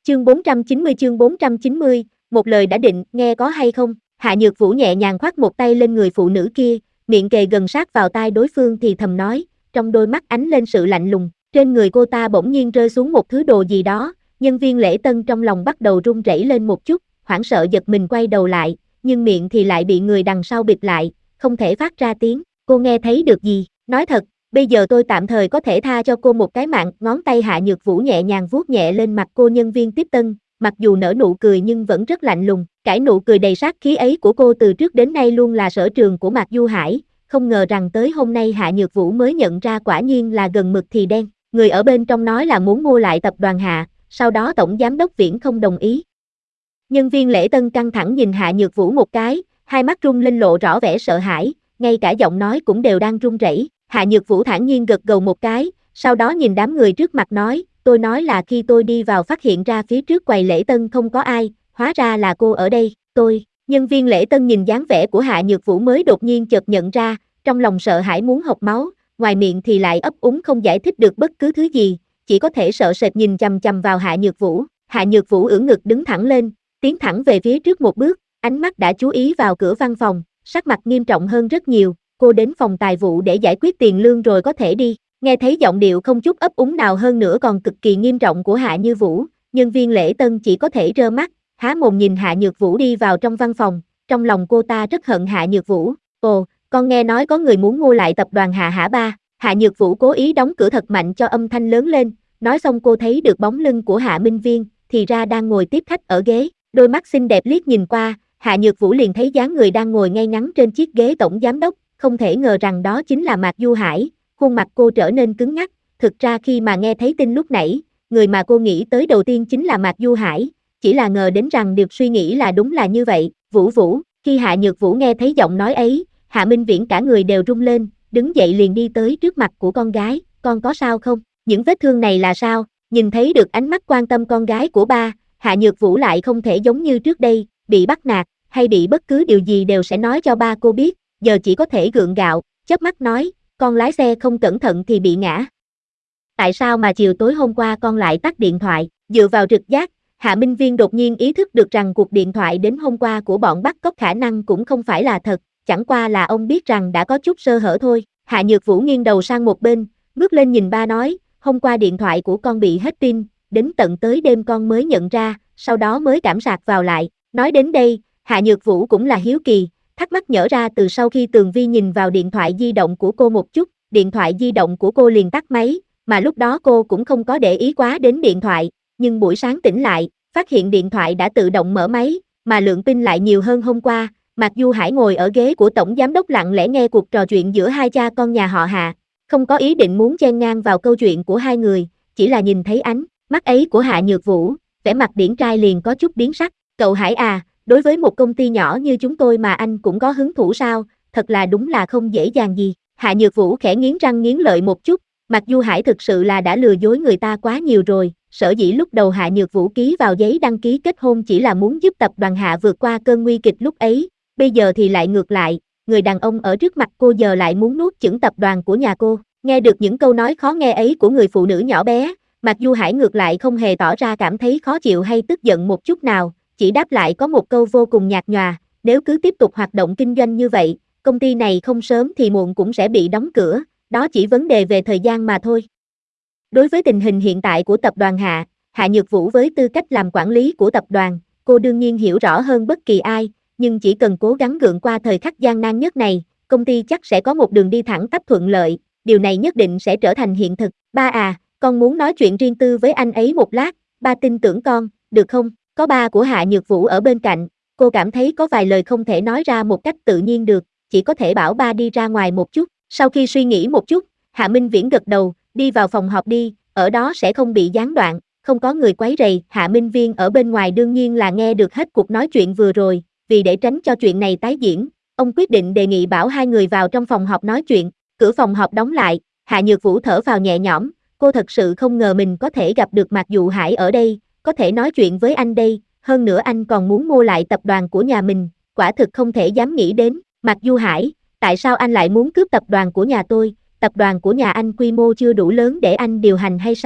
Chương 490, một lời đã định, nghe có hay không? Hạ Nhược Vũ nhẹ nhàng khoác một tay lên người phụ nữ kia, miệng kề gần sát vào tai đối phương thì thầm nói, trong đôi mắt ánh lên sự lạnh lùng. Trên người cô ta bỗng nhiên rơi xuống một thứ đồ gì đó, nhân viên lễ tân trong lòng bắt đầu run rẩy lên một chút, hoảng sợ giật mình quay đầu lại, nhưng miệng thì lại bị người đằng sau bịt lại, không thể phát ra tiếng. Cô nghe thấy được gì? Nói thật, bây giờ tôi tạm thời có thể tha cho cô một cái mạng. Ngón tay Hạ Nhược Vũ nhẹ nhàng vuốt nhẹ lên mặt cô nhân viên tiếp tân, mặc dù nở nụ cười nhưng vẫn rất lạnh lùng. Cái nụ cười đầy sát khí ấy của cô từ trước đến nay luôn là sở trường của Mạc Du Hải, không ngờ rằng tới hôm nay Hạ Nhược Vũ mới nhận ra quả nhiên là gần mực thì đen. Người ở bên trong nói là muốn mua lại tập đoàn Hạ, sau đó tổng giám đốc Viễn không đồng ý. Nhân viên lễ tân căng thẳng nhìn Hạ Nhược Vũ một cái, hai mắt rung lên lộ rõ vẻ sợ hãi, ngay cả giọng nói cũng đều đang run rẩy. Hạ Nhược Vũ thản nhiên gật gđầu một cái, sau đó nhìn đám người trước mặt nói, tôi nói là khi tôi đi vào phát hiện ra phía trước quầy lễ tân không có ai, hóa ra là cô ở đây. Nhân viên lễ tân nhìn dáng vẻ của Hạ Nhược Vũ mới đột nhiên chợt nhận ra, trong lòng sợ hãi muốn hộc máu, ngoài miệng thì lại ấp úng không giải thích được bất cứ thứ gì, chỉ có thể sợ sệt nhìn chằm chằm vào Hạ Nhược Vũ. Hạ Nhược Vũ ưỡn ngực đứng thẳng lên, tiến thẳng về phía trước một bước, ánh mắt đã chú ý vào cửa văn phòng, sắc mặt nghiêm trọng hơn rất nhiều. Cô đến phòng tài vụ để giải quyết tiền lương rồi có thể đi. Nghe thấy giọng điệu không chút ấp úng nào hơn nữa còn cực kỳ nghiêm trọng của Hạ Như Vũ, nhân viên lễ tân chỉ có thể trơ mắt, há mồm nhìn Hạ Nhược Vũ đi vào trong văn phòng. Trong lòng cô ta rất hận Hạ Nhược Vũ. Ồ, con nghe nói có người muốn mua lại tập đoàn Hạ hả ba? Hạ Nhược Vũ cố ý đóng cửa thật mạnh cho âm thanh lớn lên, nói xong cô thấy được bóng lưng của Hạ Minh Viên, thì ra đang ngồi tiếp khách ở ghế. Đôi mắt xinh đẹp liếc nhìn qua, Hạ Nhược Vũ liền thấy dáng người đang ngồi ngay ngắn trên chiếc ghế tổng giám đốc, không thể ngờ rằng đó chính là Mạc Du Hải. Khuôn mặt cô trở nên cứng ngắc, thực ra khi mà nghe thấy tin lúc nãy, người mà cô nghĩ tới đầu tiên chính là Mạc Du Hải, chỉ là ngờ đến rằng được suy nghĩ là đúng là như vậy. Vũ Vũ, khi Hạ Nhược Vũ nghe thấy giọng nói ấy, Hạ Minh Viễn cả người đều rung lên, đứng dậy liền đi tới trước mặt của con gái, con có sao không? Những vết thương này là sao? Nhìn thấy được ánh mắt quan tâm con gái của ba, Hạ Nhược Vũ lại không thể giống như trước đây, bị bắt nạt, hay bị bất cứ điều gì đều sẽ nói cho ba cô biết, giờ chỉ có thể gượng gạo, chớp mắt nói, con lái xe không cẩn thận thì bị ngã. Tại sao mà chiều tối hôm qua con lại tắt điện thoại? Dựa vào trực giác, Hạ Minh Viên đột nhiên ý thức được rằng cuộc điện thoại đến hôm qua của bọn bắt cóc khả năng cũng không phải là thật, chẳng qua là ông biết rằng đã có chút sơ hở thôi. Hạ Nhược Vũ nghiêng đầu sang một bên, bước lên nhìn ba nói, hôm qua điện thoại của con bị hết pin, đến tận tới đêm con mới nhận ra, sau đó mới cảm sạc vào lại. Nói đến đây, Hạ Nhược Vũ cũng là hiếu kỳ, thắc mắc nhỡ ra từ sau khi Tường Vi nhìn vào điện thoại di động của cô một chút, điện thoại di động của cô liền tắt máy, mà lúc đó cô cũng không có để ý quá đến điện thoại, nhưng buổi sáng tỉnh lại, phát hiện điện thoại đã tự động mở máy, mà lượng pin lại nhiều hơn hôm qua. Mạc Du Hải ngồi ở ghế của tổng giám đốc lặng lẽ nghe cuộc trò chuyện giữa hai cha con nhà họ Hạ, không có ý định muốn chen ngang vào câu chuyện của hai người, chỉ là nhìn thấy ánh mắt ấy của Hạ Nhược Vũ, vẻ mặt điển trai liền có chút biến sắc. Cậu Hải à, đối với một công ty nhỏ như chúng tôi mà anh cũng có hứng thú sao, thật là đúng là không dễ dàng gì. Hạ Nhược Vũ khẽ nghiến răng nghiến lợi một chút, Mạc Du Hải thực sự là đã lừa dối người ta quá nhiều rồi, sở dĩ lúc đầu Hạ Nhược Vũ ký vào giấy đăng ký kết hôn chỉ là muốn giúp tập đoàn Hạ vượt qua cơn nguy kịch lúc ấy, bây giờ thì lại ngược lại, người đàn ông ở trước mặt cô giờ lại muốn nuốt chửng tập đoàn của nhà cô. Nghe được những câu nói khó nghe ấy của người phụ nữ nhỏ bé, Mạc Du Hải ngược lại không hề tỏ ra cảm thấy khó chịu hay tức giận một chút nào, chỉ đáp lại có một câu vô cùng nhạt nhòa, nếu cứ tiếp tục hoạt động kinh doanh như vậy, công ty này không sớm thì muộn cũng sẽ bị đóng cửa, đó chỉ vấn đề về thời gian mà thôi. Đối với tình hình hiện tại của tập đoàn Hạ, Hạ Nhược Vũ với tư cách làm quản lý của tập đoàn, cô đương nhiên hiểu rõ hơn bất kỳ ai, nhưng chỉ cần cố gắng gượng qua thời khắc gian nan nhất này, công ty chắc sẽ có một đường đi thẳng tắp thuận lợi, điều này nhất định sẽ trở thành hiện thực. Ba à, con muốn nói chuyện riêng tư với anh ấy một lát, ba tin tưởng con, được không? Có ba của Hạ Nhược Vũ ở bên cạnh, cô cảm thấy có vài lời không thể nói ra một cách tự nhiên được, chỉ có thể bảo ba đi ra ngoài một chút. Sau khi suy nghĩ một chút, Hạ Minh Viễn gật đầu, đi vào phòng họp đi, ở đó sẽ không bị gián đoạn, không có người quấy rầy. Hạ Minh Viên ở bên ngoài đương nhiên là nghe được hết cuộc nói chuyện vừa rồi, vì để tránh cho chuyện này tái diễn, ông quyết định đề nghị bảo hai người vào trong phòng họp nói chuyện. Cửa phòng họp đóng lại, Hạ Nhược Vũ thở vào nhẹ nhõm, cô thật sự không ngờ mình có thể gặp được Mạc Du Hải ở đây, có thể nói chuyện với anh đây, hơn nữa anh còn muốn mua lại tập đoàn của nhà mình, quả thực không thể dám nghĩ đến. Mạc Du Hải, tại sao anh lại muốn cướp tập đoàn của nhà tôi, tập đoàn của nhà anh quy mô chưa đủ lớn để anh điều hành hay sao?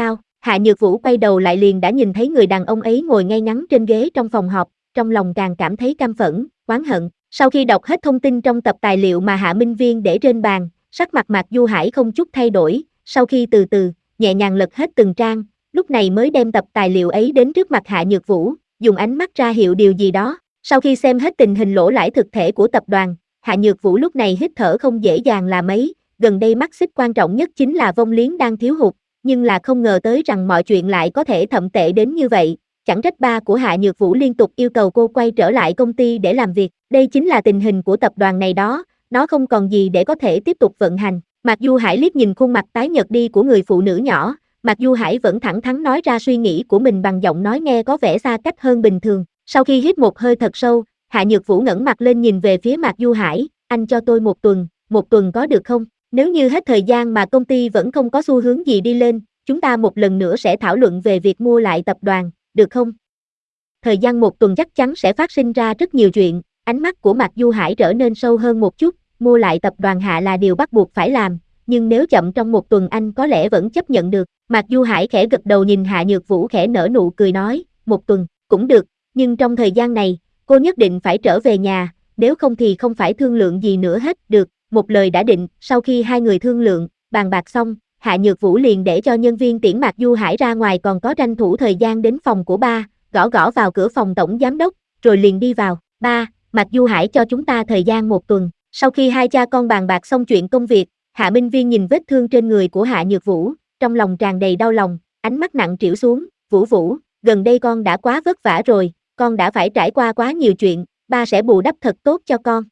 Hạ Nhược Vũ quay đầu lại liền đã nhìn thấy người đàn ông ấy ngồi ngay ngắn trên ghế trong phòng họp, trong lòng càng cảm thấy căm phẫn, oán hận. Sau khi đọc hết thông tin trong tập tài liệu mà Hạ Minh Viên để trên bàn, sắc mặt Mạc Du Hải không chút thay đổi, sau khi từ từ, nhẹ nhàng lật hết từng trang, lúc này mới đem tập tài liệu ấy đến trước mặt Hạ Nhược Vũ, dùng ánh mắt ra hiệu điều gì đó. Sau khi xem hết tình hình lỗ lãi thực thể của tập đoàn, Hạ Nhược Vũ lúc này hít thở không dễ dàng là mấy, gần đây mắt xích quan trọng nhất chính là vong liếng đang thiếu hụt, nhưng là không ngờ tới rằng mọi chuyện lại có thể thậm tệ đến như vậy. Chẳng trách ba của Hạ Nhược Vũ liên tục yêu cầu cô quay trở lại công ty để làm việc, đây chính là tình hình của tập đoàn này đó, nó không còn gì để có thể tiếp tục vận hành. Mạc Du Hải liếc nhìn khuôn mặt tái nhợt đi của người phụ nữ nhỏ, Mạc Du Hải vẫn thẳng thắn nói ra suy nghĩ của mình bằng giọng nói nghe có vẻ xa cách hơn bình thường. Sau khi hít một hơi thật sâu, Hạ Nhược Vũ ngẩng mặt lên nhìn về phía Mạc Du Hải, anh cho tôi một tuần có được không? Nếu như hết thời gian mà công ty vẫn không có xu hướng gì đi lên, chúng ta một lần nữa sẽ thảo luận về việc mua lại tập đoàn, được không? Thời gian một tuần chắc chắn sẽ phát sinh ra rất nhiều chuyện, ánh mắt của Mạc Du Hải trở nên sâu hơn một chút, mua lại tập đoàn Hạ là điều bắt buộc phải làm, nhưng nếu chậm trong một tuần anh có lẽ vẫn chấp nhận được. Mạc Du Hải khẽ gật đầu nhìn Hạ Nhược Vũ khẽ nở nụ cười nói, một tuần, cũng được, nhưng trong thời gian này, cô nhất định phải trở về nhà, nếu không thì không phải thương lượng gì nữa hết, được, một lời đã định. Sau khi hai người thương lượng, bàn bạc xong, Hạ Nhược Vũ liền để cho nhân viên tiễn Mạc Du Hải ra ngoài, còn có tranh thủ thời gian đến phòng của ba, gõ gõ vào cửa phòng tổng giám đốc, rồi liền đi vào. Ba, Mạc Du Hải cho chúng ta thời gian một tuần. Sau khi hai cha con bàn bạc xong chuyện công việc, Hạ Minh Viên nhìn vết thương trên người của Hạ Nhược Vũ, trong lòng tràn đầy đau lòng, ánh mắt nặng trĩu xuống, Vũ Vũ, gần đây con đã quá vất vả rồi, con đã phải trải qua quá nhiều chuyện, ba sẽ bù đắp thật tốt cho con.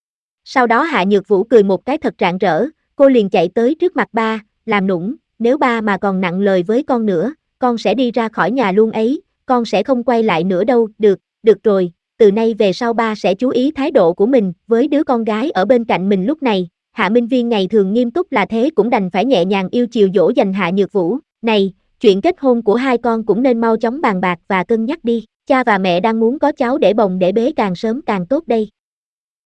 Sau đó Hạ Nhược Vũ cười một cái thật rạng rỡ, cô liền chạy tới trước mặt ba, làm nũng, nếu ba mà còn nặng lời với con nữa, con sẽ đi ra khỏi nhà luôn ấy, con sẽ không quay lại nữa đâu. Được rồi, từ nay về sau ba sẽ chú ý thái độ của mình với đứa con gái ở bên cạnh mình lúc này. Hạ Minh Viên ngày thường nghiêm túc là thế cũng đành phải nhẹ nhàng yêu chiều dỗ dành Hạ Nhược Vũ. Này, chuyện kết hôn của hai con cũng nên mau chóng bàn bạc và cân nhắc đi, cha và mẹ đang muốn có cháu để bồng để bế càng sớm càng tốt đây.